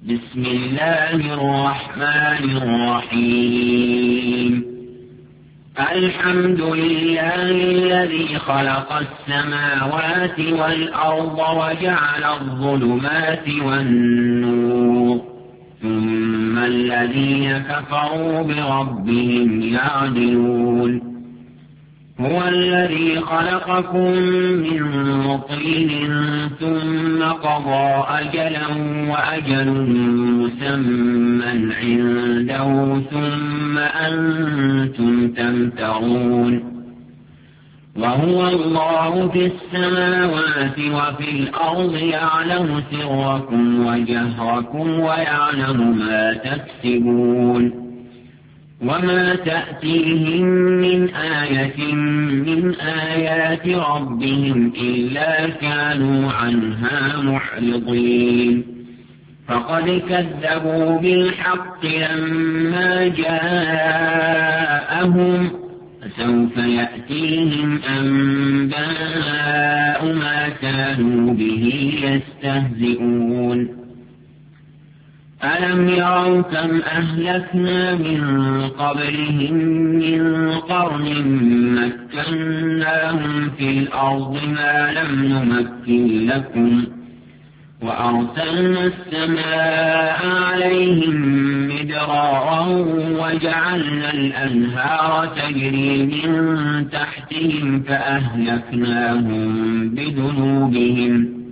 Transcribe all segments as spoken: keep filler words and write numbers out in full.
بسم الله الرحمن الرحيم الحمد لله الذي خلق السماوات والأرض وجعل الظلمات والنور ثم الذين كفروا بربهم يعدلون هو الذي خلقكم من طين ثم قضى أجلا وأجل مسمى عنده ثم أنتم تمترون وهو الله في السماوات وفي الأرض يعلم سركم وجهركم ويعلم ما تكسبون وما تأتيهم من آية من آيات ربهم إلا كانوا عنها معرضين فقد كذبوا بالحق لما جاءهم فسوف يأتيهم أنباء ما كانوا به يستهزئون ألم يروا كم أهلكنا من قبلهم من قرن مكناهم في الأرض ما لم نمكن لكم وأرسلنا السماء عليهم مدرارا وجعلنا الأنهار تجري من تحتهم فأهلكناهم بذنوبهم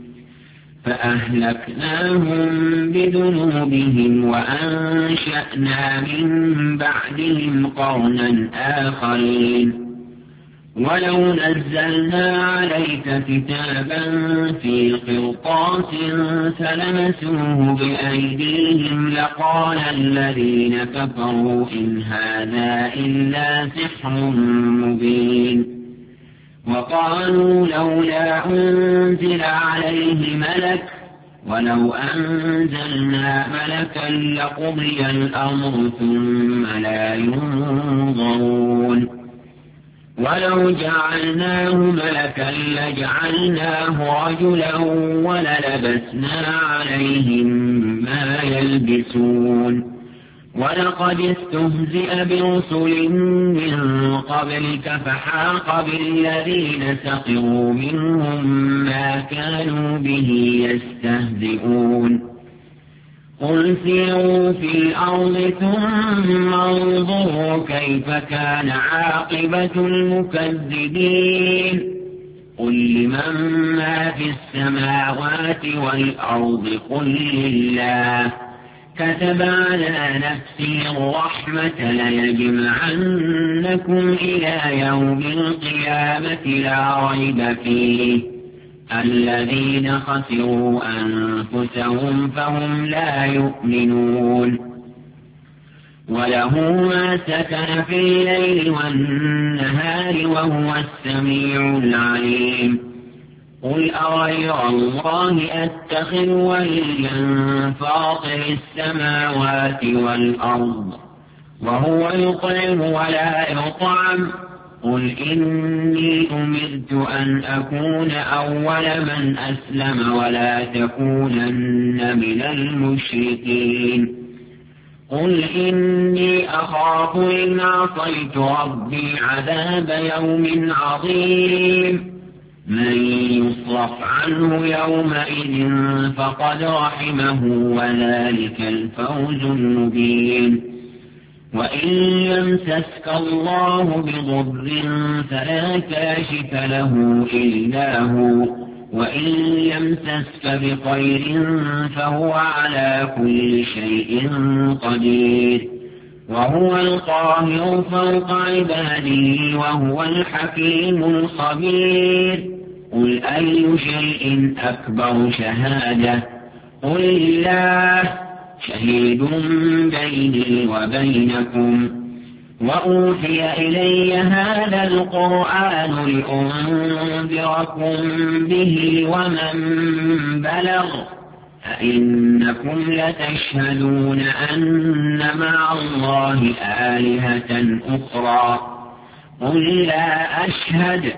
فأهلكناهم بذنوبهم وأنشأنا من بعدهم قرنا آخرين ولو نزلنا عليك كتابا في قرطاس فلمسوه بأيديهم لقال الذين كفروا إن هذا إلا سحر مبين وقالوا لولا أنزل عليه ملك ولو أنزلنا ملكا لقضي الأمر ثم لا ينظرون ولو جعلناه ملكا لجعلناه رجلا وللبسنا عليهم ما يلبسون ولقد استهزئ برسل من قبلك فحاق بالذين سخروا منهم ما كانوا به يستهزئون قل سيروا في الأرض ثم انظروا كيف كان عاقبة المكذبين قل لمن ما في السماوات والأرض قل لله كتب على نفسه الرحمة ليجمعنكم إلى يوم القيامة لا ريب فيه الذين خسروا أنفسهم فهم لا يؤمنون وله ما سكن في الليل والنهار وهو السميع العليم قل أغير الله أتخذ وليا فاطر السماوات والأرض وهو يطعم ولا يطعم قل إني أمرت أن أكون أول من أسلم ولا تكونن من المشركين قل إني أخاف إن عصيت ربي عذاب يوم عظيم من يصرف عنه يومئذ فقد رحمه وذلك الفوز المبين وإن يمسسك الله بضر فلا كاشف له إلا هو وإن يمسسك بخير فهو على كل شيء قدير وهو القاهر فوق عباده وهو الحكيم الخبير قل أي شيء أكبر شهادة قل الله شهيد بيني وبينكم وأوحي إلي هذا القرآن لأنذركم به ومن بلغ أئنكم لتشهدون أن مع الله آلهة أخرى قل لا أشهد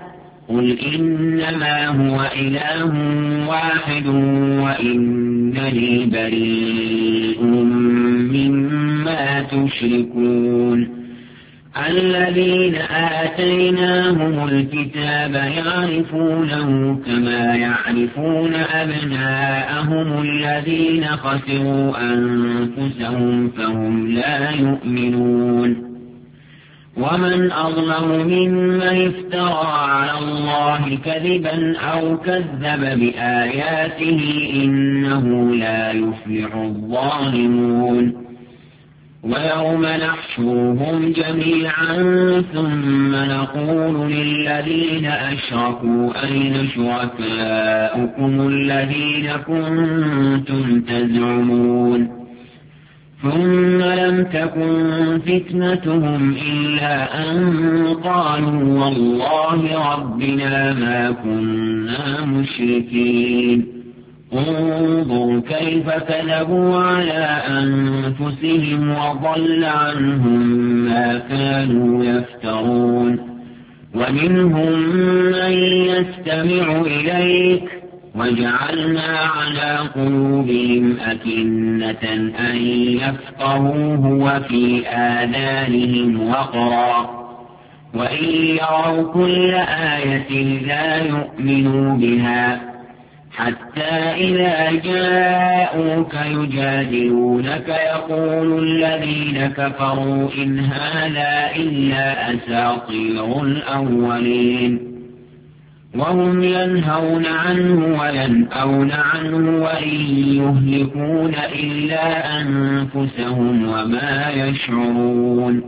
قل إنما هو إله واحد وإنني بريء مما تشركون الذين آتيناهم الكتاب يعرفونه كما يعرفون أبناءهم الذين خسروا أنفسهم فهم لا يؤمنون ومن أظلم ممن افترى على الله كذبا أو كذب بآياته إنه لا يفلح الظالمون ويوم نحشرهم جميعا ثم نقول للذين أشركوا أين شركاؤكم الذين كنتم تزعمون ثم لم تكن فتنتهم إلا أن قالوا والله ربنا ما كنا مشركين انظر كيف كذبوا على أنفسهم وضل عنهم ما كانوا يفترون ومنهم من يستمع إليك وجعلنا على قلوبهم أكنة أن يفقهوه وفي آذانهم وقرا وإن يروا كل آية لا يؤمنوا بها حتى إذا جاءوك يجادلونك يقول الذين كفروا إن هذا إلا أساطير الأولين وهم ينهون عنه وينأون عنه وإن يهلكون إلا أنفسهم وما يشعرون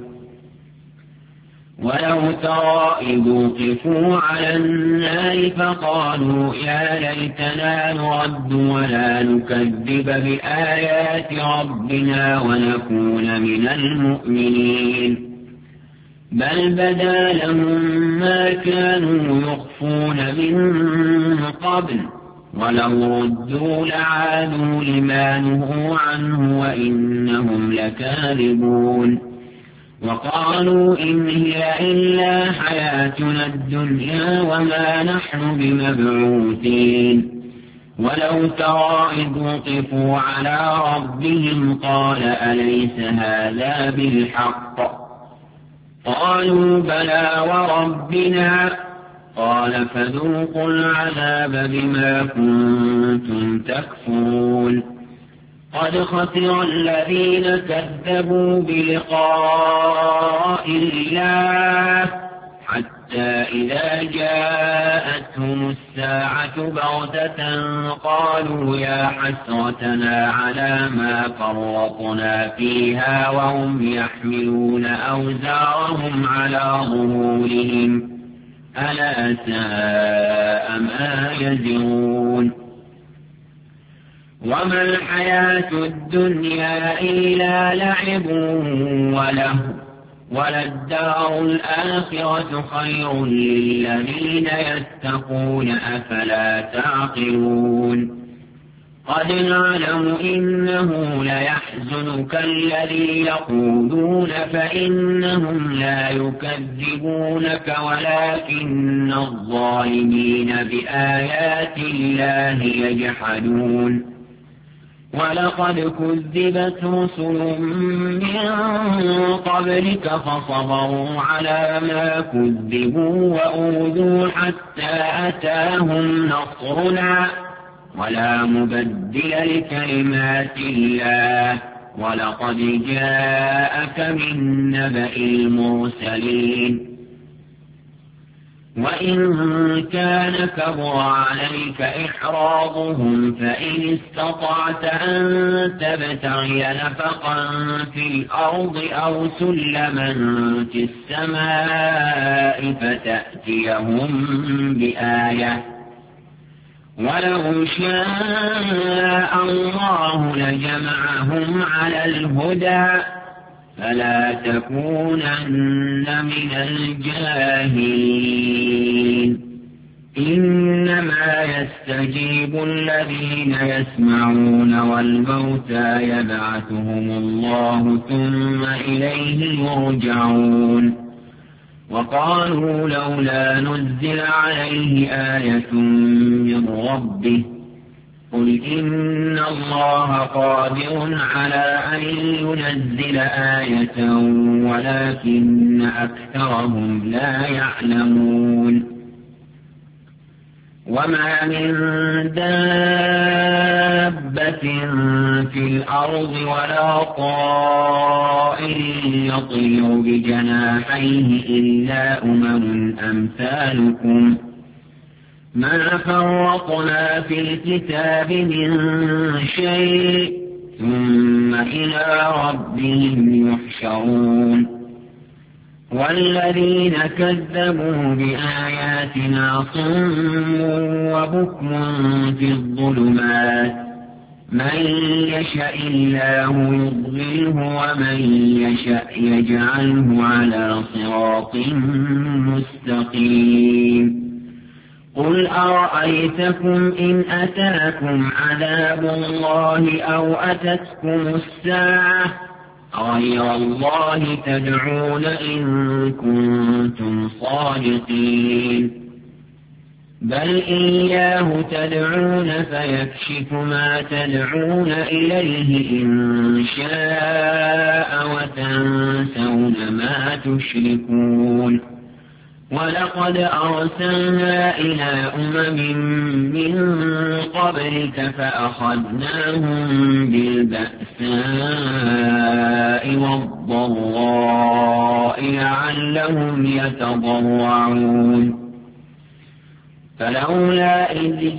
ولو ترى إذ وقفوا على النار فقالوا يا ليتنا نرد ولا نكذب بآيات ربنا ونكون من المؤمنين بل بدا لهم ما كانوا يخفون من قبل ولو ردوا لعادوا لما نهوا عنه وإنهم لكاذبون وقالوا إن هي إلا حياتنا الدنيا وما نحن بمبعوثين ولو ترى إذ وقفوا على ربهم قال أليس هذا بالحق قالوا بلى وربنا قال فذوقوا العذاب بما كنتم تكفرون قد خسر الذين كذبوا بلقاء الله حتى إذا جاءتهم الساعة بغتة قالوا يا حسرتنا على ما فرطنا فيها وهم يحملون أوزارهم على ظهورهم ألا ساء ما يزرون وما الحياة الدنيا إلا لعب وله وللدار الآخرة خير للذين يتقون أفلا تعقلون قد نعلم إنه ليحزنك الذي يقولون فإنهم لا يكذبونك ولكن الظالمين بآيات الله يجحدون ولقد كذبت رسل من قبلك فصبروا على ما كذبوا وأوذوا حتى أتاهم نصرنا ولا مبدل لكلمات الله ولقد جاءك من نبأ المرسلين وإن كان كبر عليك إحراضهم فإن استطعت أن تبتغي نفقا في الأرض أو سلما في السماء فتأتيهم بآية ولو شاء الله لجمعهم على الهدى فلا تكونن من الجاهلين إنما يستجيب الذين يسمعون والموتى يبعثهم الله ثم إليه يرجعون وقالوا لولا نزل عليه آية من ربه قل إن الله قادر على أن ينزل آية ولكن أكثرهم لا يعلمون وما من دابة في الأرض ولا طائر يطير بجناحيه إلا أمم أمثالكم ما فرطنا في الكتاب من شيء ثم إلى ربهم يحشرون والذين كذبوا بآياتنا صم وبكم في الظلمات من يشاء الله يضلله ومن يشاء يجعله على صراط مستقيم قل أرأيتكم إن أتاكم عذاب الله أو أتتكم الساعة غير الله تدعون إن كنتم صادقين بل إياه تدعون فيكشف ما تدعون إليه إن شاء وتنسون ما تشركون ولقد أرسلنا إلى أمم من قبلك فأخذناهم بالبأساء والضراء لعلهم يتضرعون فلولا إذ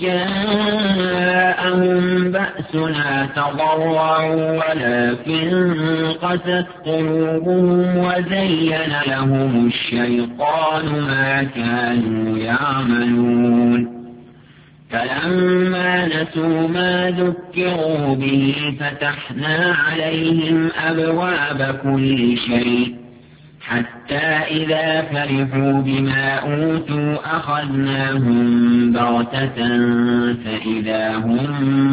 جاءهم بأسنا تضرعوا ولكن قست قلوبهم وزين لهم الشيطان ما كانوا يعملون فلما نسوا ما ذكروا به فتحنا عليهم أبواب كل شيء حتى إذا فرحوا بما أوتوا أخذناهم بغتة فإذا هم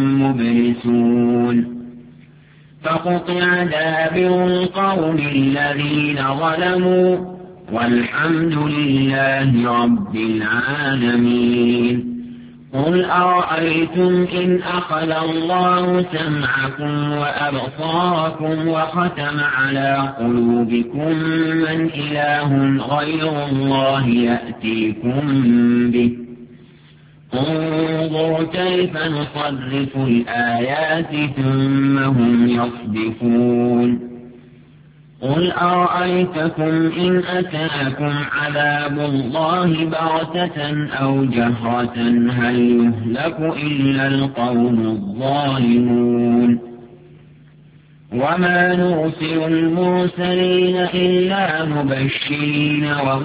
مبلسون فقطع دابر القوم الذين ظلموا والحمد لله رب العالمين قل أرأيتم إن أخذ الله سمعكم وأبصاركم وختم على قلوبكم من إله غير الله يأتيكم به انظر كيف نصرف الآيات ثم هم يصدفون قل أرأيتكم إن أتاكم عذاب الله بغتة أو جهرة هل يهلك إلا القوم الظالمون وما نرسل المرسلين إلا مبشرين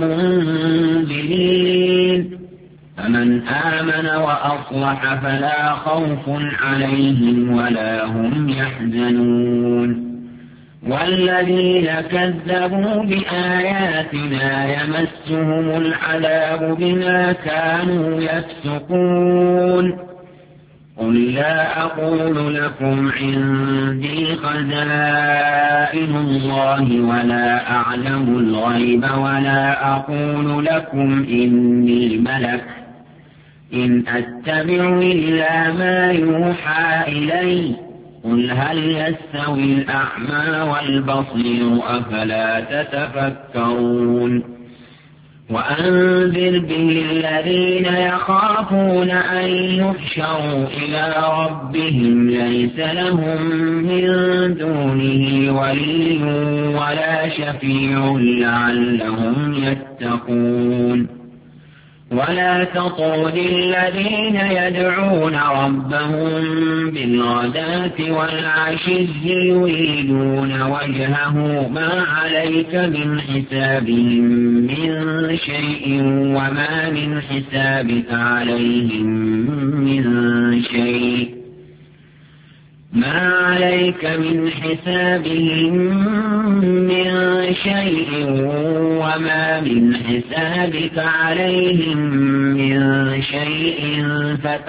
ومنذرين فمن آمن وأصلح فلا خوف عليهم ولا هم يحزنون والذين كذبوا بآياتنا يمسهم العذاب بما كانوا يفسقون قل لا أقول لكم عندي خزائن الله ولا أعلم الغيب ولا أقول لكم إني ملك إن أتبع إلا ما يوحى إلي قل هل يستوي الأعمى والبصير أفلا تتفكرون وأنذر به الذين يخافون أن يحشروا إلى ربهم ليس لهم من دونه ولي ولا شفيع لعلهم يتقون ولا تطرد الذين يدعون ربهم بالغداة والعشي يريدون وجهه ما عليك من حسابهم من شيء وما من حسابك عليهم من شيء ما عليك من حسابهم من شيء وما من حسابك عليهم من شيء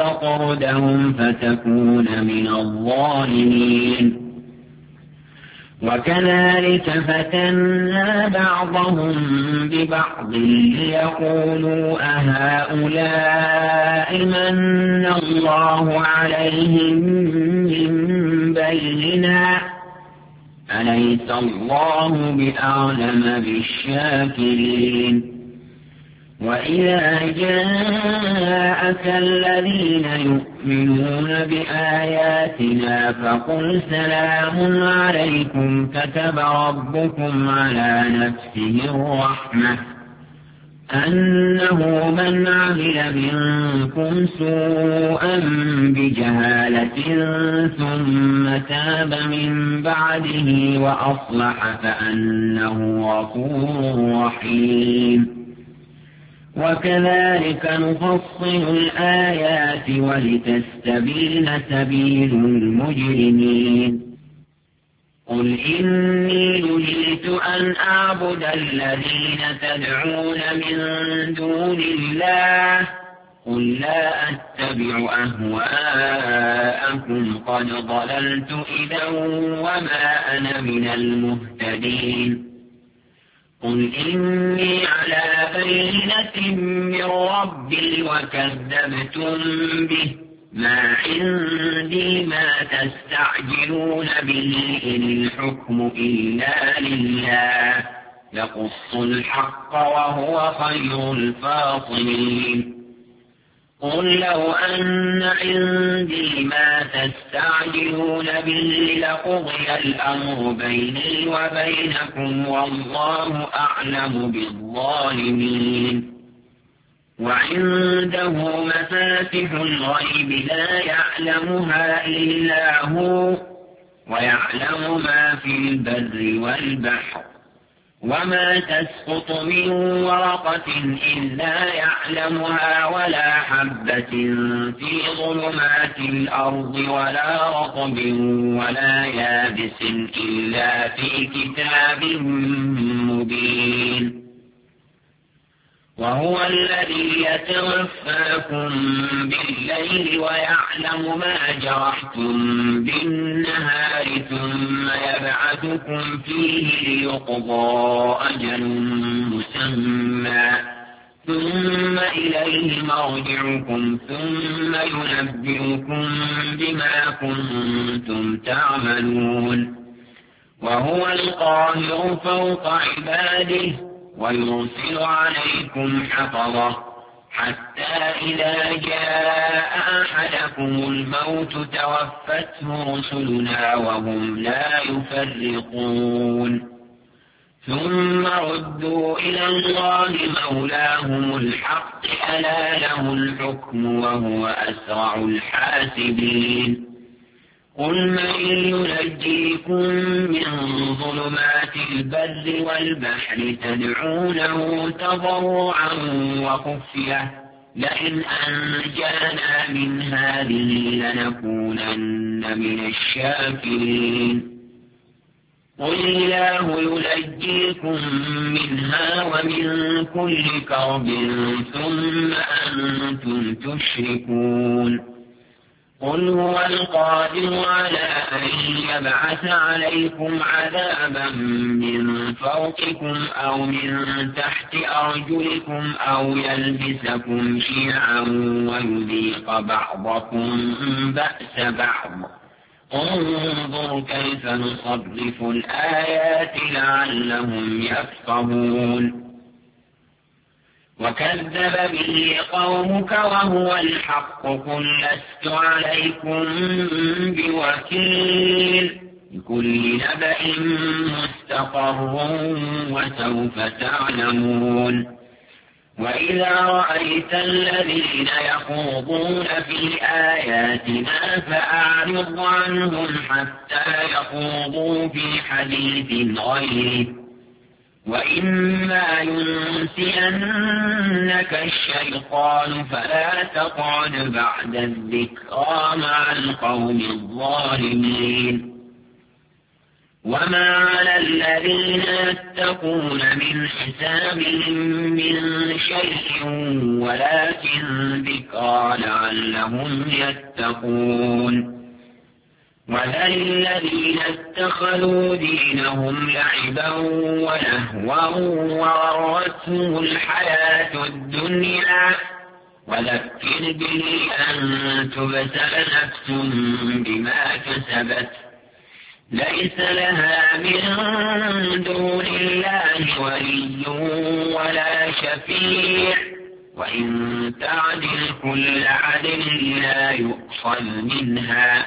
فتطردهم فتكون من الظالمين وكذلك فتنا بعضهم ببعض ليقولوا أهؤلاء من الله عليهم من بيننا أليس الله بأعلم بالشاكرين وإذا جاءك الذين يؤمنون بآياتنا فقل سلام عليكم كتب ربكم على نفسه الرحمة أنه من عمل منكم سوءا بجهالة ثم تاب من بعده وأصلح فأنه غفور رحيم وكذلك نفصل الآيات ولتستبين سبيل المجرمين قل إني نهيت أن أعبد الذين تدعون من دون الله قل لا أتبع أهواءكم قد ضللت إذا وما أنا من المهتدين قل إني على بينة من ربي وكذبتم به ما عندي ما تستعجلون به إن الحكم إلا لله يقص الحق وهو خير الفاصلين قل لو أن عندي ما تستعجلون به لقضي الأمر بيني وبينكم والله أعلم بالظالمين وعنده مفاتح الغيب لا يعلمها إلا هو ويعلم ما في البر والبحر وما تسقط من ورقة إلا يعلمها ولا حبة في ظلمات الأرض ولا رطب ولا يابس إلا في كتاب مبين وهو الذي يتوفاكم بالليل ويعلم ما جرحتم بالنهار ثم يبعثكم فيه ليقضى أجل مسمى ثم إليه مرجعكم ثم ينبئكم بما كنتم تعملون وهو القاهر فوق عباده ويرسل عليكم حفظة حتى إذا جاء أحدكم الموت توفته رسلنا وهم لا يفرقون ثم ردوا إلى الله مولاهم الحق ألا له الحكم وهو أسرع الحاسبين قل من ينجيكم من ظلمات البر والبحر تدعونه تضرعا وخفية لئن أنجانا من هذه لنكونن من الشاكرين قل الله ينجيكم منها ومن كل كرب ثم أنتم تشركون قل هو القادر على أن يبعث عليكم عذابا من فوقكم أو من تحت أرجلكم أو يلبسكم شيعا ويذيق بعضكم بأس بعض انظر كيف نصرف الآيات لعلهم يفقهون وكذب به قومك وهو الحق قل لست عليكم بوكيل لكل نبأ مستقر وسوف تعلمون وإذا رأيت الذين يخوضون في آياتنا فأعرض عنهم حتى يخوضوا في حديث غيره وإما ينسينك الشيطان فلا تقعد بعد الذكرى مع القوم الظالمين وما على الذين يتقون من حسابهم من شيء ولكن ذكرى لعلهم يتقون وذل الذين اتخذوا دينهم لعبا ولهوا وغرتهم الحياة الدنيا وذكر به أن تبتل نفس بما كسبت ليس لها من دون الله ولي ولا شفيع وإن تعدل كل عدل لا يؤخذ منها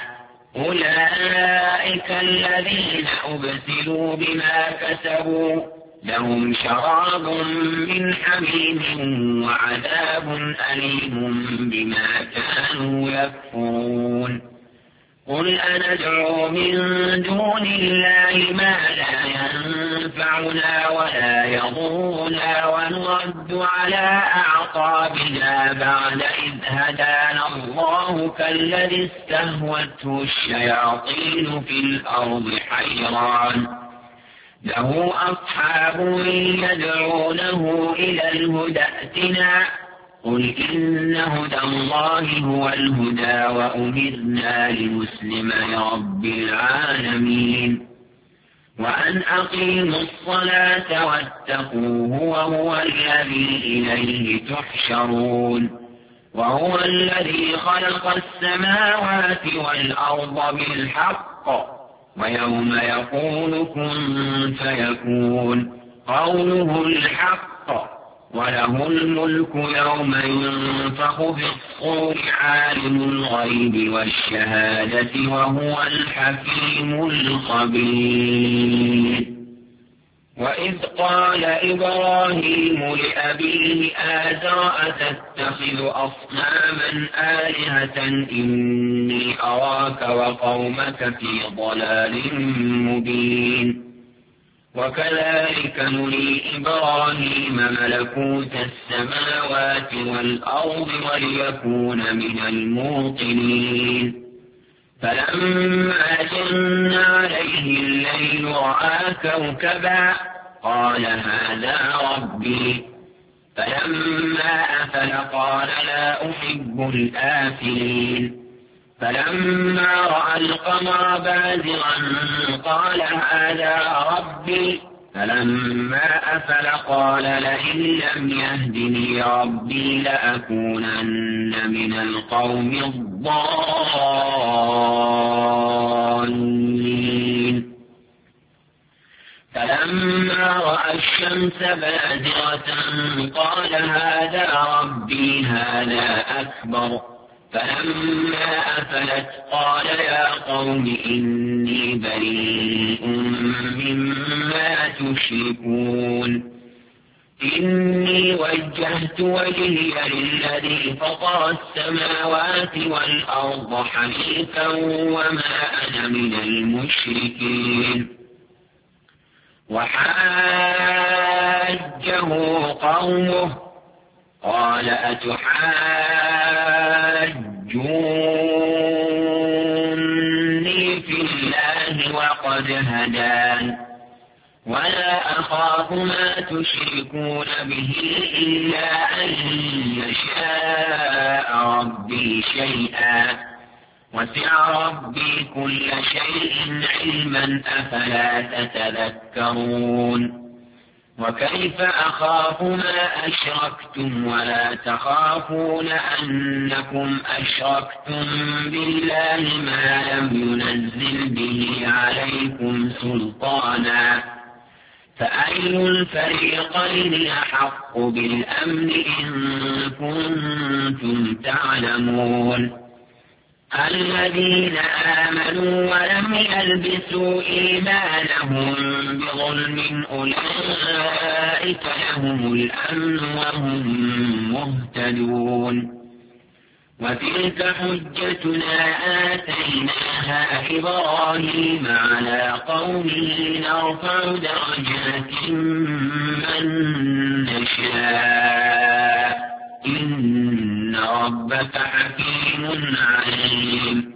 أولئك الذين أبسلوا بما كسبوا لهم شراب من حميم وعذاب أليم بما كانوا يكفرون قل أندعو من دون الله ما لا ينفعنا ولا يضرنا ونرد على أعقابنا بعد إذ هدانا الله كالذي استهوته الشياطين في الأرض حيران له أصحاب يدعونه إلى الهدى ائتنا قل إن هدى الله هو الهدى وأمرنا لنسلم لرب العالمين وأن أقيموا الصلاة واتقوه وهو الذي إليه تحشرون وهو الذي خلق السماوات والأرض بالحق ويوم يقول كن فيكون قوله الحق وله الملك يوم ينفخ في الصور عالم الغيب والشهادة وهو الحكيم الخبير وإذ قال إبراهيم لأبيه آزر أتتخذ أصناما آلهة إني أراك وقومك في ضلال مبين وكذلك نري إبراهيم ملكوت السماوات والأرض وليكون من الموقنين فلما جن عليه الليل رأى كوكبا قال هذا ربي فلما أفل قال لا أحب الآفلين فلما رأى القمر بازغا قال هذا ربي فلما أفل قال لئن لم يهدني ربي لأكونن من القوم الضالين فلما رأى الشمس بازغة قال هذا ربي هذا أكبر فلما أفلت قال يا قوم إني بريء مما تشركون إني وجهت وجهي للذي فطر السماوات والأرض حنيفا وما أنا من المشركين وحاجه قومه قال أتحاجوني في الله وقد هدان ولا أخاف ما تشركون به إلا أن يشاء ربي شيئا وسع ربي كل شيء علما أفلا تتذكرون وكيف أخاف ما أشركتم ولا تخافون أنكم أشركتم بالله ما لم ينزل به عليكم سلطانا فأي الفريقين أحق بالأمن إن كنتم تعلمون الذين آمنوا ولم يلبسوا إيمانهم بظلم أولئك لهم الأمن وهم مهتدون وتلك حجتنا آتيناها إبراهيم على قومه نرفع درجات من نشاء إن ربك حكيم عليم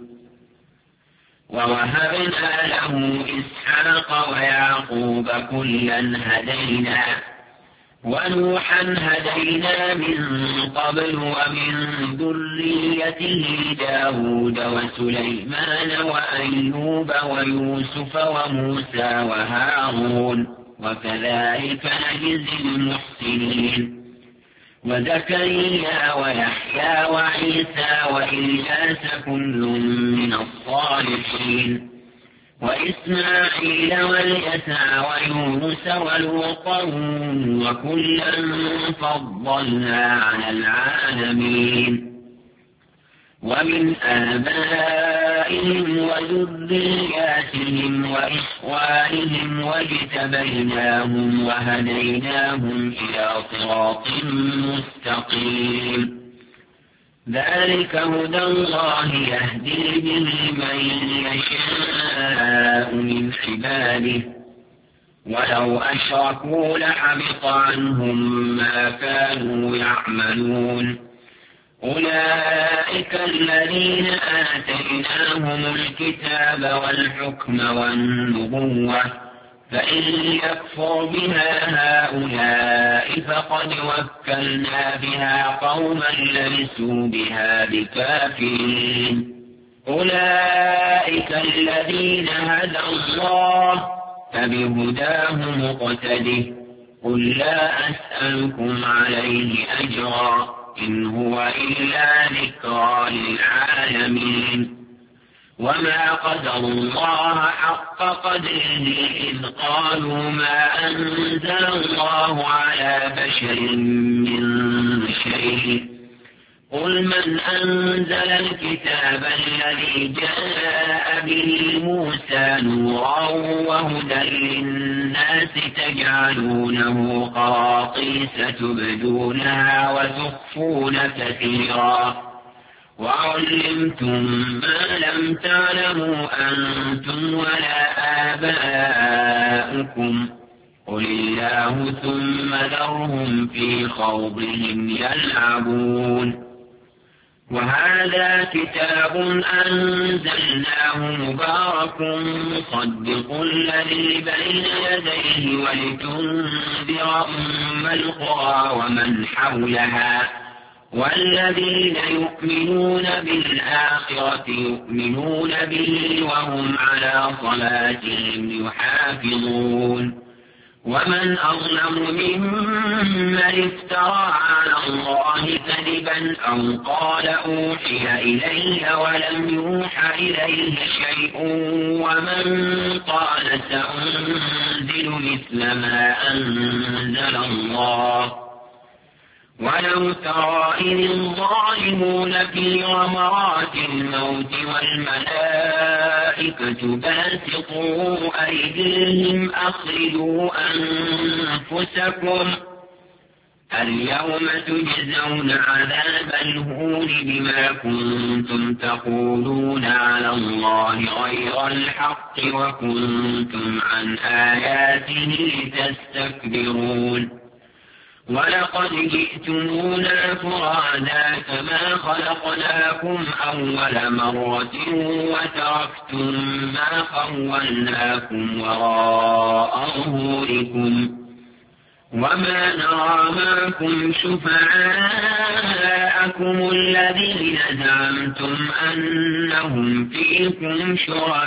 ووهبنا له إسحاق ويعقوب كلا هدينا ونوحا هدينا من قبل ومن ذريته داود وسليمان وأيوب ويوسف وموسى وهارون وكذلك نجزي المحسنين وزكريا ويحيى وعيسى وإلياس كل من الصالحين وإسماعيل واليسع ويونس ولوطا وكلا فضلنا على العالمين ومن آبائهم وذرياتهم وإخوانهم واجتبيناهم وهديناهم إلى صراط مستقيم ذلك هدى الله يهدي به من يشاء من عباده ولو أشركوا لحبط عنهم ما كانوا يعملون أولئك الذين آتيناهم الكتاب والحكم والنبوة فإن يكفر بها هؤلاء فقد وكلنا بها قوما ليسوا بها بكافرين أولئك الذين هدى الله فبهداه مقتده قل لا أسألكم عليه أجرا إن هو إلا ذكرى للعالمين وما قدر الله حق قدره إذ قالوا ما أنزل الله على بشر من شيء قل من أنزل الكتاب الذي جاء به موسى نورا وهدى للناس تجعلونه قراطيس تبدونها وتخفون كثيرا وعلمتم ما لم تعلموا أنتم ولا آباؤكم قل الله ثم ذرهم في خوضهم يلعبون وهذا كتاب أنزلناه مبارك مصدق الذي بين يديه ولتنذر أم القرى ومن حولها والذين يؤمنون بالآخرة يؤمنون به وهم على صلاتهم يحافظون ومن أظلم ممن افترى على الله كذبا أو قال أوحي إلي ولم يوحى إليه شيء ومن قال سأنزل مثل ما أنزل الله ولو ترى إذ الظالمون في غمرات الموت والملائكة باسطوا أيديهم أخرجوا أنفسكم اليوم تجزون عذاب الهون بما كنتم تقولون على الله غير الحق وكنتم عن آياته تستكبرون ولقد جئتمونا فرادا كما خلقناكم أول مرة وتركتم ما خولناكم وراء ظهوركم وما نرى معكم شفعاءكم الذين زعمتم أنهم فيكم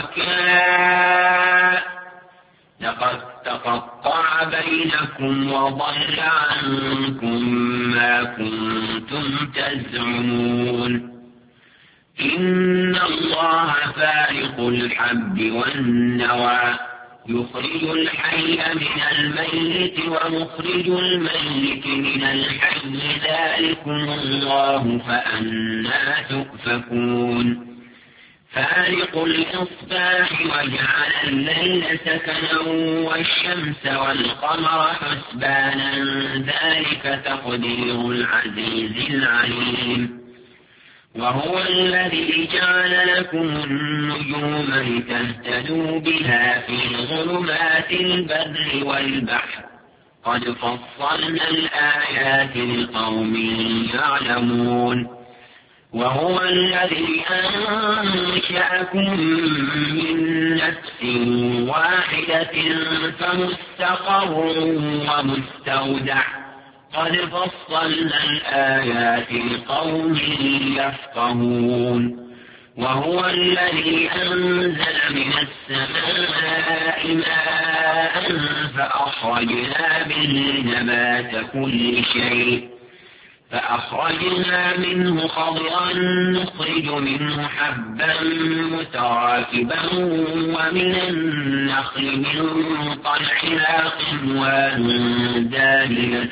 شركاء لقد تقطع بينكم وضل عنكم ما كنتم تزعمون إن الله فارق الحب والنوى يخرج الحي من الميت ومخرج الميت من الحي ذلكم الله فأنى تؤفكون فارق الإصباح وجعل الليل سكنا والشمس والقمر حسبانا ذلك تقدير العزيز العليم وهو الذي جعل لكم النجوم لتهتدوا بها في ظلمات البر والبحر قد فصلنا الآيات لقوم يعلمون وهو الذي أنشأكم من نفس واحدة فمستقر ومستودع قد فصلنا الآيات لقوم يفقهون وهو الذي أنزل من السماء ماء فأخرجنا به نبات كل شيء فأخرجنا منه خضرا نخرج منه حبا متراكبا ومن النخل من طلعها قنوان دانية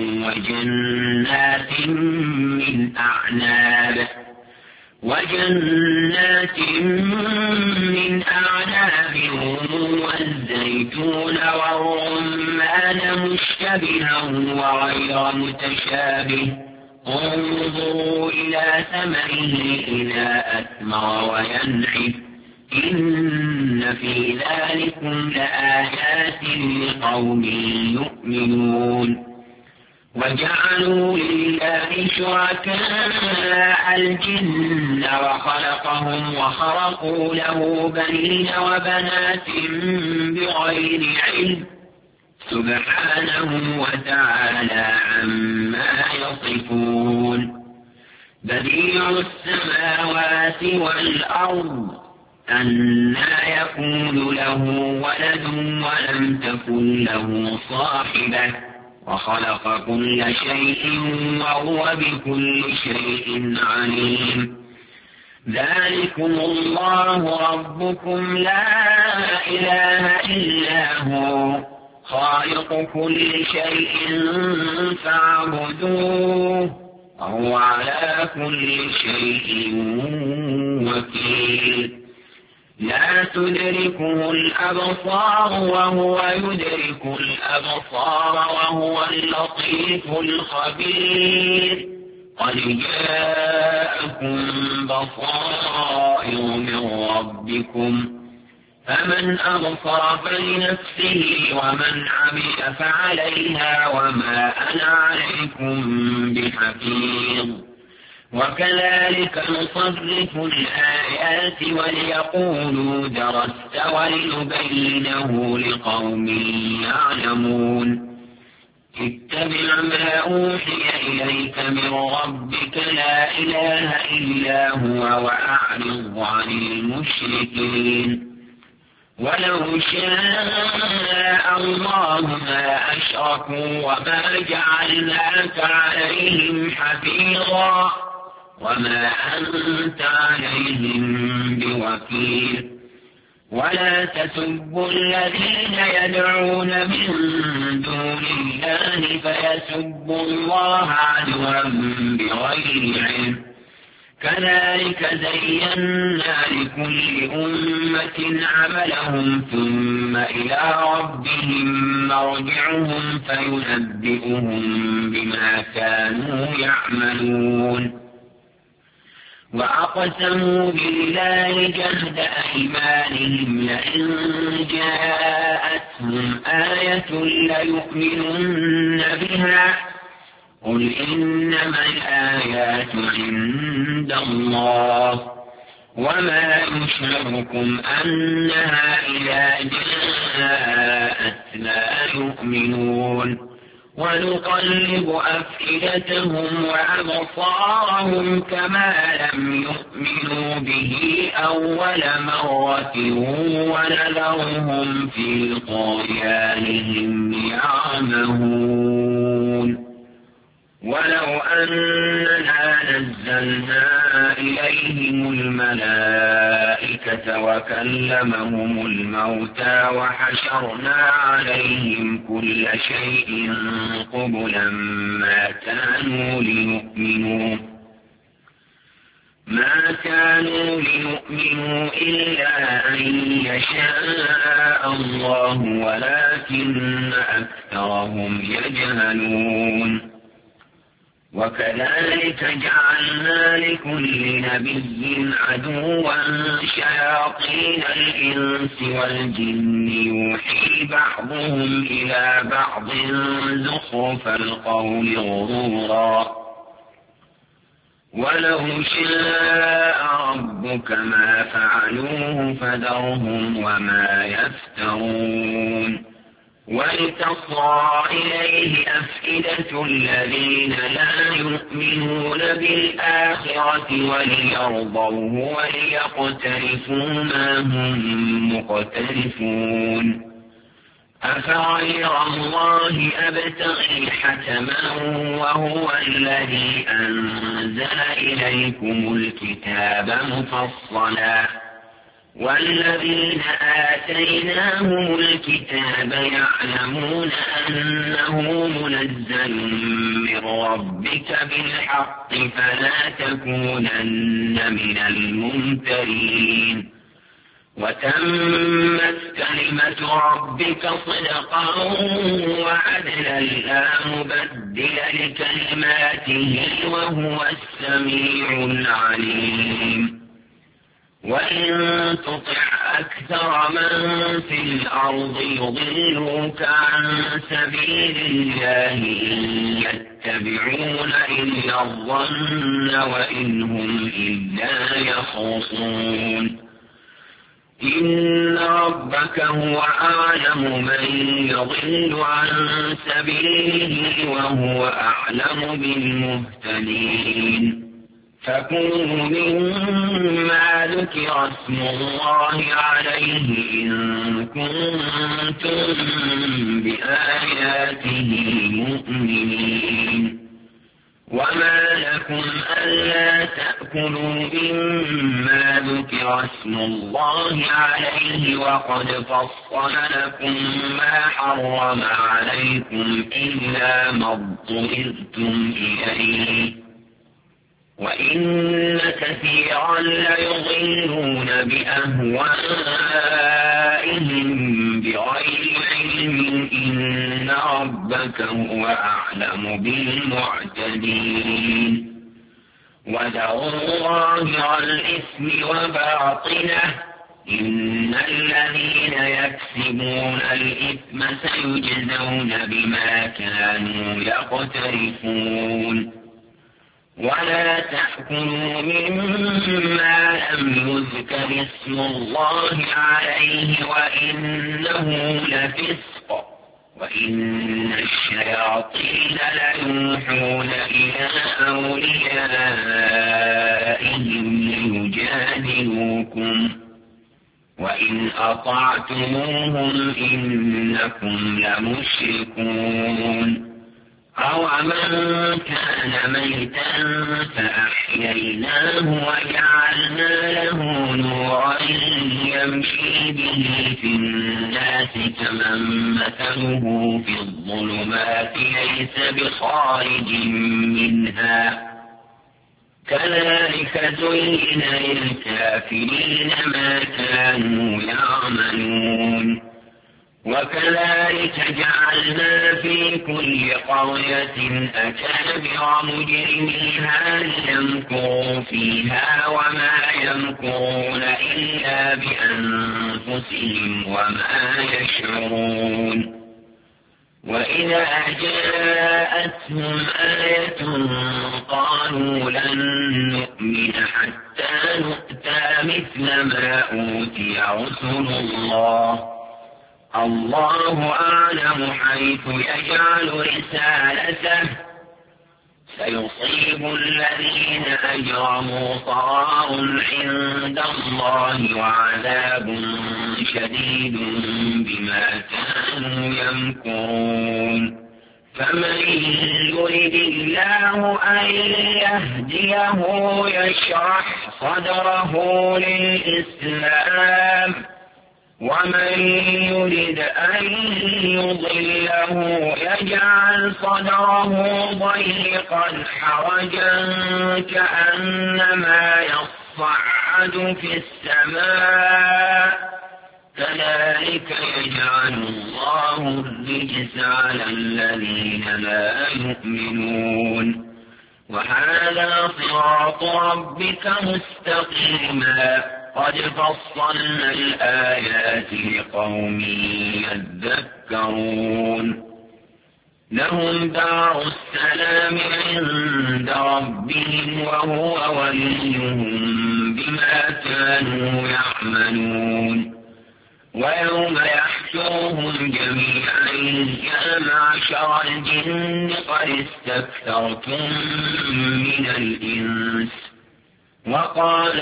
وجنات من أعناب وجنات من أعناب والزيتون والرمان مشتبها وغير متشابه انظروا إلى ثمره إذا أثمر وينعم إن في ذلكم لآيات لقوم يؤمنون وجعلوا لله شركاء الجن وخلقهم وخرقوا له بنين وبنات بغير علم سبحانه وتعالى عما يصفون بديع السماوات والأرض أنى يكون له ولد ولم تكن له صاحبة وخلق كل شيء وهو بكل شيء عليم ذلكم الله ربكم لا إله إلا هو خالق كل شيء فاعبدوه وهو على كل شيء وكيل لا تدركه الأبصار وهو يدرك الأبصار وهو اللطيف الخبير قد جاءكم بصائر من ربكم فمن أبصر فلنفسه ومن عمل فعليها وما أنا عليكم بحفيظ وكذلك نصرف الآيات وليقولوا درست ولنبينه لقوم يعلمون اتبع ما أوحي إليك من ربك لا إله إلا هو وأعرض عن المشركين ولو شاء الله ما أشركوا وما جعلناك عليهم حفيظا وما أنت عليهم بوكيل ولا تسبوا الذين يدعون من دون الله فيسبوا الله عدوا بغير علم كذلك زينا لكل أمة عملهم ثم إلى ربهم مرجعهم فينبئهم بما كانوا يعملون وأقسموا بالله جهد أيمانهم لئن جاءتهم آية ليؤمنن بها قل إنما الآيات عند الله وما يشعركم أنها إذا جاءت لا يؤمنون ونقلب أفئدتهم وأبصارهم كما لم يؤمنوا به أول مرة ونذرهم في طغيانهم يعمهون ولو أننا نزلنا إليهم الملائكة وكلمهم الموتى وحشرنا عليهم كل شيء قبلا ما كانوا ليؤمنوا ما كانوا ليؤمنوا إلا أن يشاء الله ولكن أكثرهم يجهلون وكذلك جعلنا لكل نبي عدوا شياطين الإنس والجن يوحي بعضهم إلى بعض زخرف القول غرورا ولو شاء ربك ما فعلوه فذرهم وما يفترون ولتصغى إليه أفئدة الذين لا يؤمنون بالآخرة وليرضوه وليقترفوا ما هم مقترفون أفغير الله أبتغي حكما وهو الذي أنزل إليكم الكتاب مفصلا والذين آتيناهم الكتاب يعلمون أنه منزل من ربك بالحق فلا تكونن من الممترين وتمت كلمة ربك صدقا وعدلا لا مبدل لكلماته وهو السميع العليم وإن تطع أكثر من في الأرض يضلوك عن سبيل الله إن يتبعون إلا الظن وإن هم إلا يخرصون إن ربك هو أعلم من يضل عن سبيله وهو أعلم بالمهتدين فكلوا مما ذكر اسم الله عليه إن كنتم بآياته مؤمنين وما لكم ألا تأكلوا مما ذكر اسم الله عليه وقد فصل لكم ما حرم عليكم إلا ما اضطررتم إليه وإن كثيرا ليضلون بأهوائهم بغير علم إن ربك هو أعلم بالمعتدين وذروا ظاهر الإثم وباطنه إن الذين يكسبون الإثم سيجزون بما كانوا يقترفون ولا تأكلوا مما لم يذكر اسم الله عليه وإنه لفسق وإن الشياطين ليوحون إلى أوليائهم ليجادلوكم وإن أطعتموهم إنكم لمشركون أومن كان ميتا فأحييناه وجعلنا له نورا يمشي به في الناس كمن مثله في الظلمات ليس بخارج منها كذلك زين للكافرين ما كانوا يعملون وكذلك جعلنا في كل قرية أكابر مجرميها ليمكروا فيها وما يمكرون إلا بأنفسهم وما يشعرون وإذا جاءتهم آية قالوا لن نؤمن حتى نؤتى مثل ما أوتي رسل الله الله أعلم حيث يجعل رسالته سيصيب الذين أجرموا صغار عند الله وعذاب شديد بما كانوا يمكرون فمن يرد الله أن يهديه يشرح صدره للإسلام ومن يرد أن يضله يجعل صدره ضيقا حرجا كأنما يصعد في السماء كذلك يجعل الله الرجس على الذين لا يؤمنون وهذا صراط ربك مستقيما قد فصلنا الآيات لقوم يذكرون لهم دار السلام عند ربهم وهو وليهم بما كانوا يعملون ويوم يحشرهم جميعا يا معشر الجن قد استكثرتم من الإنس. وقال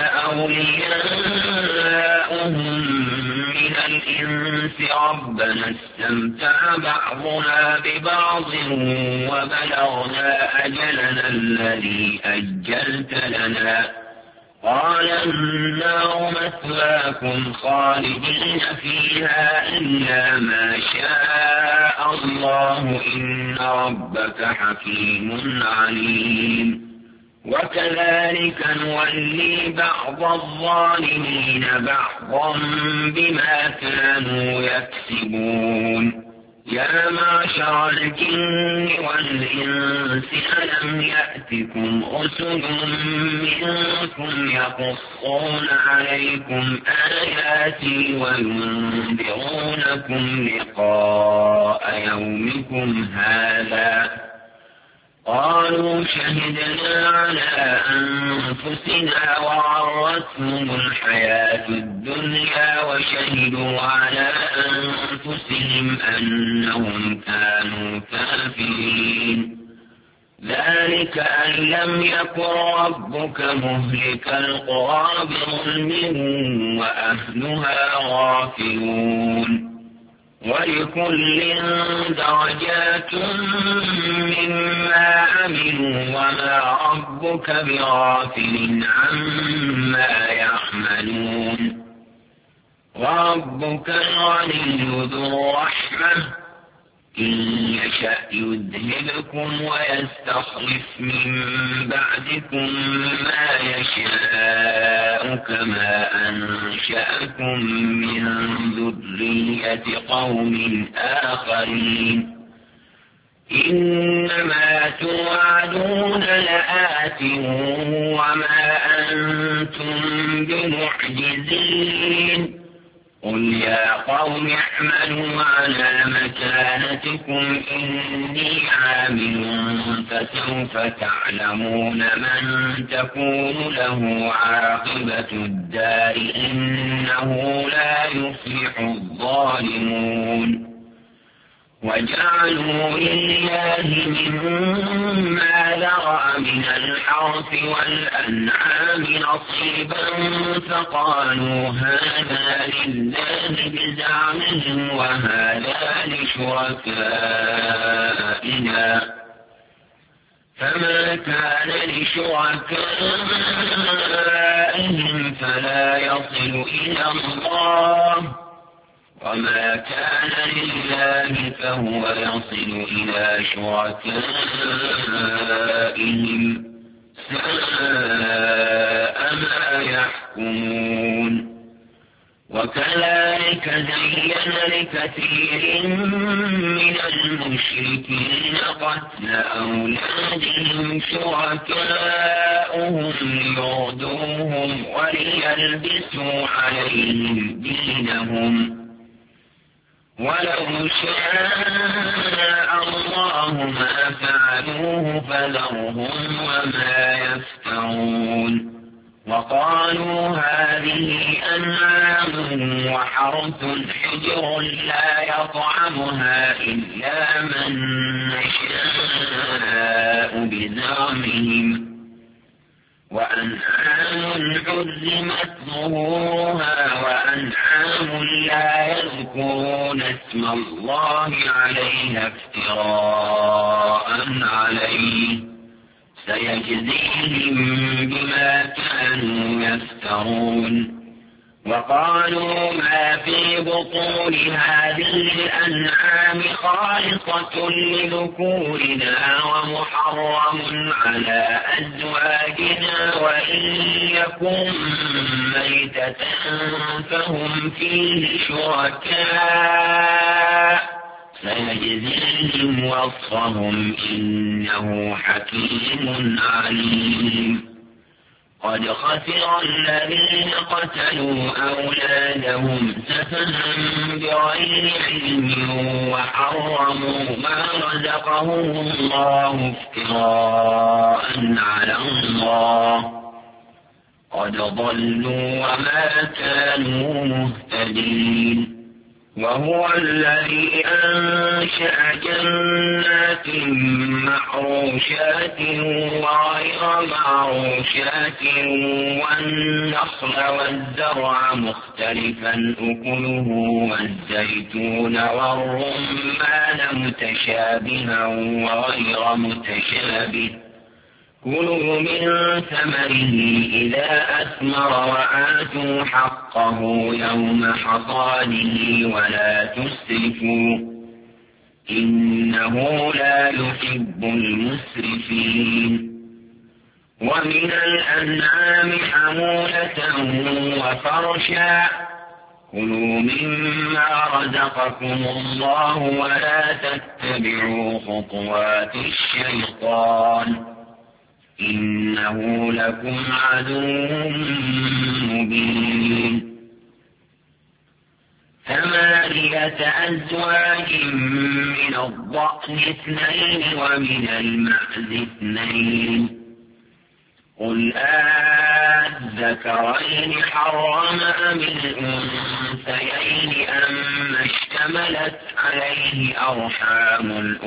أولياؤهم من الإنس ربنا استمتع بعضنا ببعض وبلغنا أجلنا الذي أجلت لنا قال النار مثواكم خالدين فيها إلا ما شاء الله إن ربك حكيم عليم. وكذلك نولي بعض الظالمين بعضا بما كانوا يكسبون. يا معشر الجن والإنس ألم يأتكم رسل منكم يقصون عليكم آياتي وينذرونكم لقاء يومكم هذا قالوا شهدنا على أنفسنا وغرتهم الحياة الدنيا وشهدوا على أنفسهم أنهم كانوا كافرين. ذلك أن لم يكن ربك مهلك القرى بظلم وأهلها غافلون. ولكل درجات مما عملوا وما ربك بغافل عما يعملون. وربك الغني ذو الرحمة إن يشأ يذهبكم ويستخلف من بعدكم ما يشاء كما أنشأكم من ذرية قوم آخرين. إنما توعدون لآت وما أنتم بمعجزين. قل يا قوم اعملوا على مكانتكم إني عامل فسوف تعلمون من تكون له عاقبة الدار إنه لا يفلح الظالمون. وجعلوا لله مما ذرأ من الحرث والأنعام نصيبا فقالوا هذا لله بزعمهم وهذا لشركائنا فما كان لشركائهم فلا يصل إلى الله وما كان لله فهو يصل إلى شركائهم ساء ما يحكمون. وكذلك زين لكثير من المشركين قتل أولادهم شركاؤهم ليردوهم وليلبسوا عليهم دينهم ولو شاء الله ما فعلوه فذرهم وما يفترون. وقالوا هذه أنعام وحرث حجر لا يطعمها إلا من نشاء بزعمهم وأنعام حرمت ظهورها وأنعام لا يذكرون اسم الله عليها افتراء عليه سيجزيهم بما كانوا يفترون. وقالوا ما في بطون هذه الأنعام خالصة لذكورنا ومحرم على أزواجنا وإن يكن ميتة فهم فيه شركاء سيجزيهم وصفهم إنه حكيم عليم. قد خسر الذين قتلوا أولادهم سفها بغير علم وحرموا ما رزقهم الله افتراء على الله قد ضلوا وما كانوا مهتدين. وهو الذي أنشأ جنات معروشات وغير معروشات والنخل والزرع مختلفا أكله والزيتون والرمان متشابها وغير متشابه كلوا من ثمره إذا أثمر وآتوا حقه يوم حصاده ولا تسرفوا إنه لا يحب المسرفين ومن الأنعام حمولة وفرشا كلوا مما رزقكم الله ولا تتبعوا خطوات الشيطان إنه لكم عدو مبين ثمانية أزواج من الضأن اثنين ومن المعز اثنين قل أذكرين حرم أم الأنثيين أم اشتملت عليه أرحام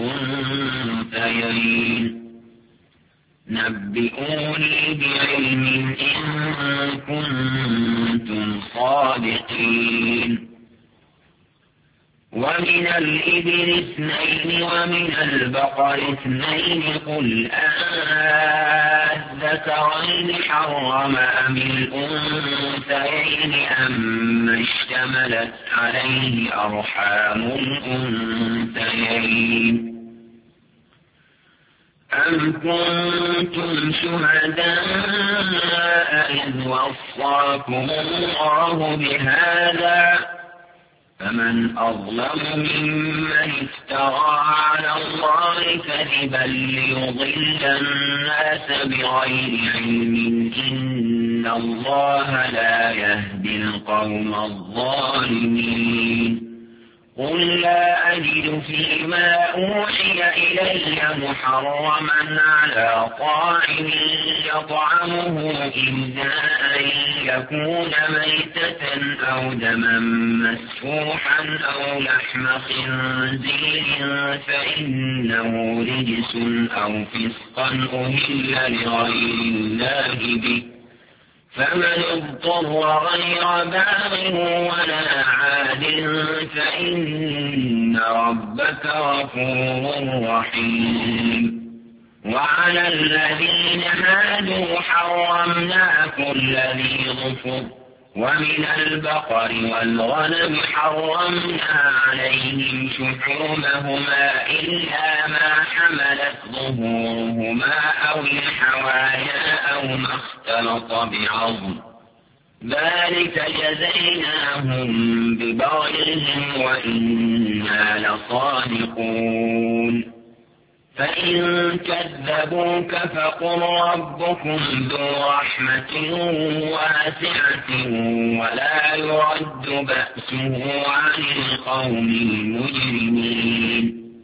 الأنثيين نبئوني بعلم إن كنتم صادقين ومن الإبل اثنين ومن البقر اثنين قل أذكرين حرم أم الأنثيين أم اشتملت عليه أرحام الأنثيين أم كنتم شهداء إذ وصاكم الله بهذا فمن أظلم ممن افترى على الله كذبا ليضل الناس بغير علم إن الله لا يهدي القوم الظالمين قل لا أجد فيما أوحي إلي محرما على طاعم يطعمه إلا أن يكون ميتة أو دما مسفوحا أو لحم خنزير فإنه رجس أو فسقا أهل لغير الله به فمن اضطر غير باغ ولا عاد فإن ربك غفور رحيم وعلى الذين هادوا حرمنا كل ذي ظفر ومن البقر والغنم حرمنا عليهم شحومهما إلا ما حملت ظهورهما أو الحوايا أو ما اختلط بعظم ذلك جزيناهم ببغيهم وإنا لصادقون فإن كذبوك فقل ربكم ذو رحمة واسعة ولا يرد بأسه عن القوم المجرمين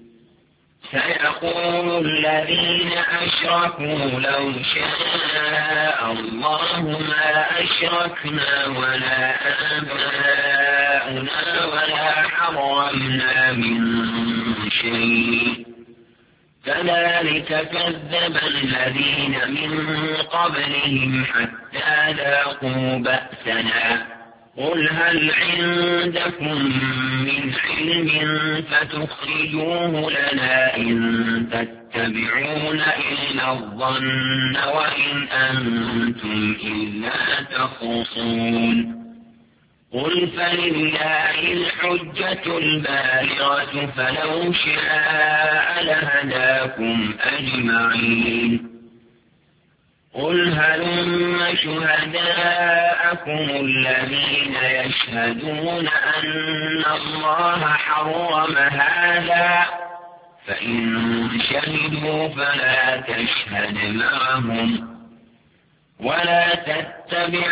سيقول الذين أشركوا لو شاء الله ما أشركنا ولا آباؤنا ولا حرمنا من شيء كذلك كذب الذين من قبلهم حتى ذاقوا بأسنا قل هل عندكم من علم فتخرجوه لنا إن تتبعون إلا الظن وإن أنتم إلا تخرصون قل فلله الحجة البالغة فلو شاء لهداكم أجمعين قل هلم شهداءكم الذين يشهدون أن الله حرم هذا فإن شهدوا فلا تشهد معهم ولا تتبع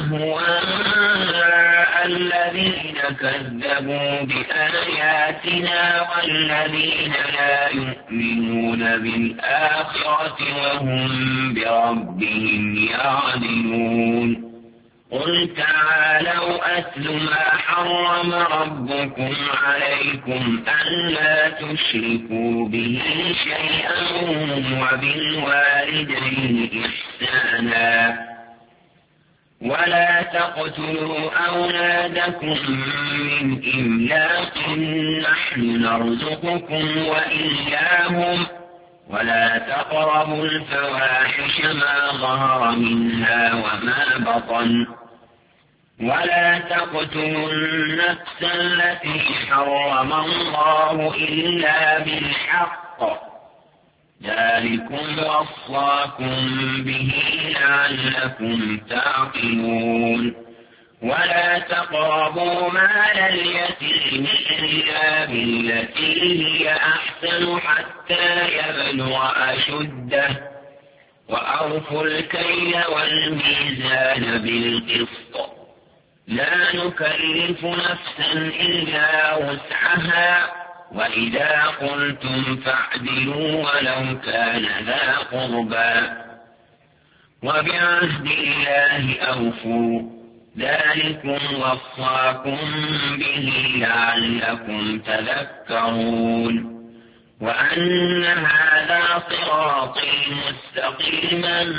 أهواء الذين كذبوا بآياتنا والذين لا يؤمنون بالآخرة وهم بربهم يعدلون قل تعالوا أتل ما حرم ربكم عليكم ألا تشركوا به شيئا وبالوالدين إحسانا ولا تقتلوا أولادكم من إملاق نحن نرزقكم وإياهم ولا تقربوا الفواحش ما ظهر منها وما بطن ولا تقتلوا النفس التي حرم الله إلا بالحق ذلكم وصاكم به لعلكم تعقلون ولا تقربوا مال اليتيم إلا بالتي هي أحسن حتى يبلغ أشده وأوفوا الكيل والميزان بالقسط لا نكلف نفسا إلا وسعها وإذا قلتم فاعدلوا ولو كان ذا قربى وبعهد الله أوفوا ذلكم وصاكم به لعلكم تذكرون وأن هذا صراطي مستقيما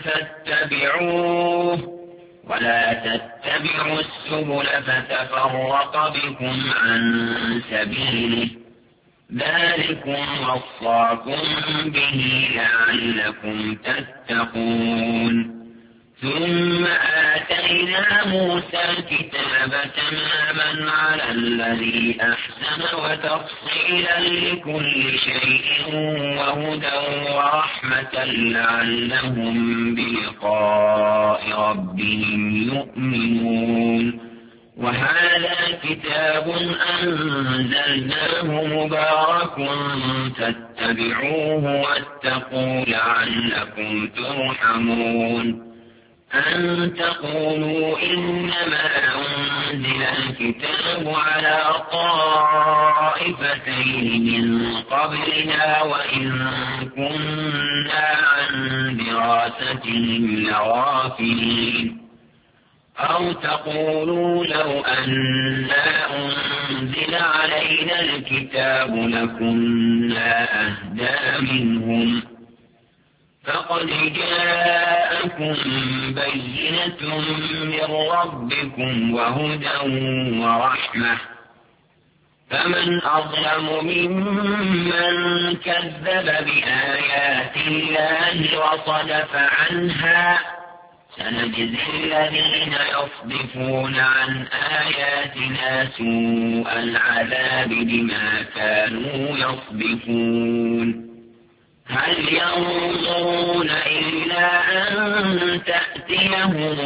فاتبعوه ولا تتبعوا السبل فتفرق بكم عن سبيله ذلكم وصاكم به لعلكم تتقون ثم آتينا موسى الكتاب تماما على الذي أحسن وتفصيلا لكل شيء وهدى ورحمة لعلهم بلقاء ربهم يؤمنون وهذا كتاب أنزلناه مبارك فاتبعوه واتقوا لعلكم ترحمون أن تقولوا إنما أنزل الكتاب على طائفتين من قبلنا وإن كنا عن دراستهم لغافلين أو تقولوا لو أنا أنزل علينا الكتاب لكنا أهدى منهم فقد جاءكم بينة من ربكم وهدى ورحمة فمن أظلم ممن كذب بآيات الله وصدف عنها سنجزي الذين يصدفون عن آياتنا سوء العذاب بما كانوا يصدفون هل ينظرون إلا أن تأتيهم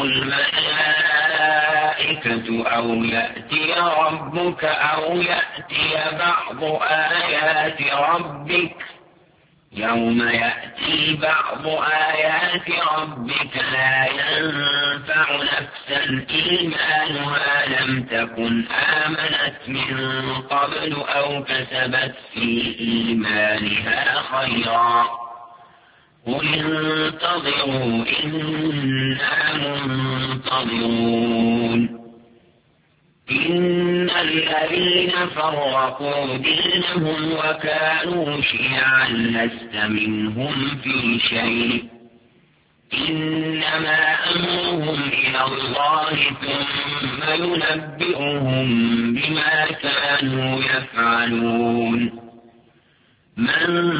الملائكة أو يأتي ربك أو يأتي بعض آيات ربك يوم يأتي بعض آيات ربك لا ينفع نفسا إيمانها لم تكن آمنت من قبل أو كسبت في إيمانها خيرا قل انتظروا إنا منتظرون إن الذين فرقوا دينهم وكانوا شيعا لست منهم في شيء إنما أمرهم إلى الله ثم ينبئهم بما كانوا يفعلون من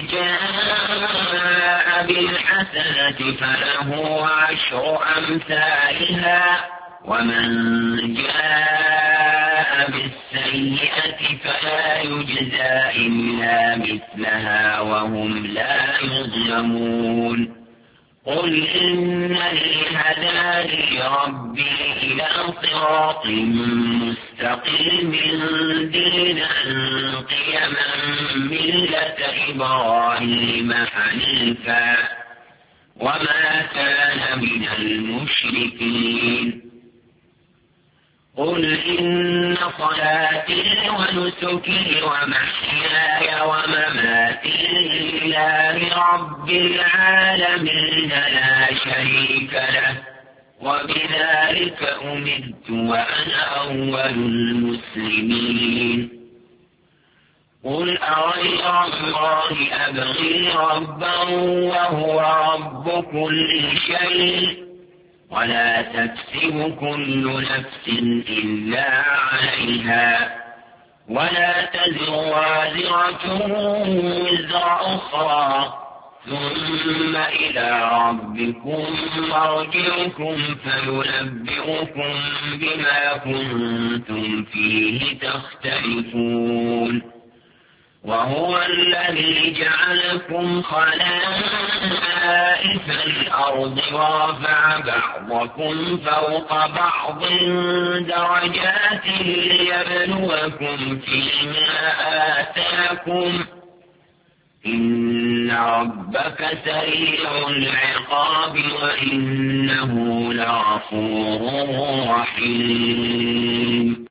جاء بالحسنة فله عشر أمثالها ومن جاء بالسيئة فلا يجزى إلا مثلها وهم لا يظلمون قل إنني هداني ربي إلى صراط مستقيم دينا قيما ملة إبراهيم حنيفا وما كان من المشركين قل إن صلاتي ونسكي ومحياي ومماتي لله رب العالمين لا شريك له وبذلك أمرت وأنا أول المسلمين قل أغير الله أبغي ربا وهو رب كل شيء ولا تكسب كل نفس إلا عليها ولا تزر وازرة وزر أخرى ثم إلى ربكم مرجعكم فينبئكم بما كنتم فيه تختلفون وهو الذي جعلكم خلائف الأرض ورفع بعضكم فوق بعض درجات ليبلوكم فيما آتاكم إن ربك سريع العقاب وإنه لغفور رحيم